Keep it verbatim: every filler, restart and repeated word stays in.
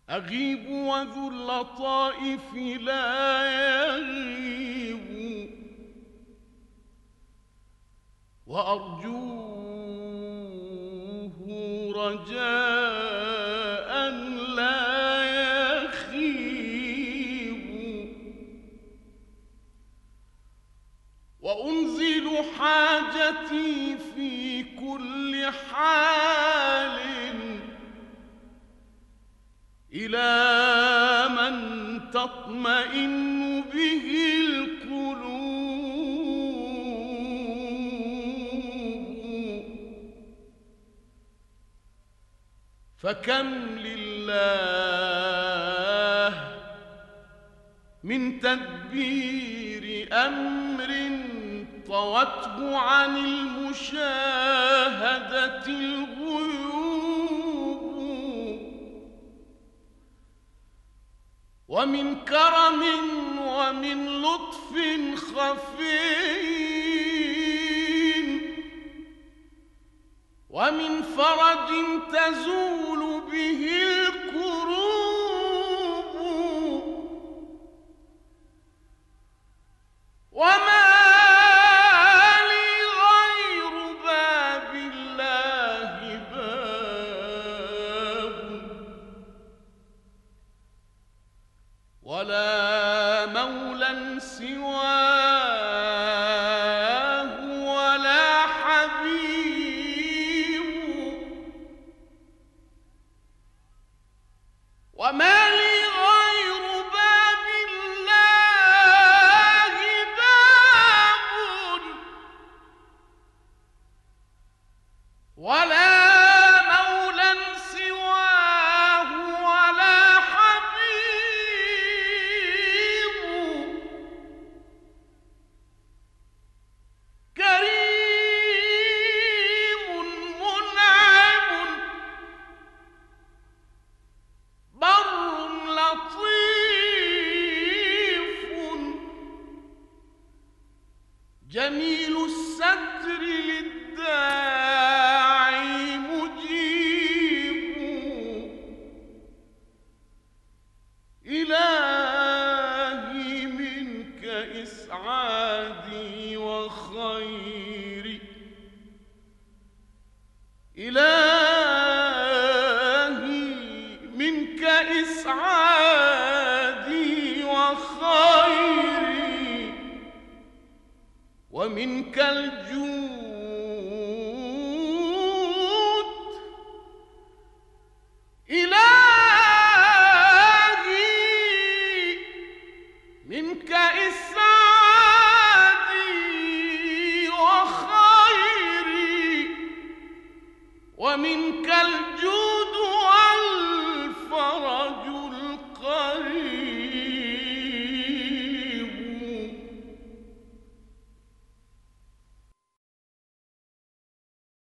أغيب وذو اللطائف لا يغيب، وأرجوه رجاء لا يخيب، وأنزل حاجتي في كل حال إلى من تطمئن به القلوب، فكم لله من تدبير أمر طوته عن المشاهدة الغيوب، ومن كرم ومن لطف خفي، ومن فرج تزول به الكروب، وما لي غير باب الله باب، ولا مولى سواه ولا حبيب، وما لي غير باب الله باب، ولا مولى سواه ولا حبيب، كريم منعم بر لطيف، جميل الستر للداعي مجيب، إلهي منك إسعادي وخيري، إلهي منك إسعادي وخيري، ومنك الجود، إلهي منك إسعادي وخيري، ومنك الجود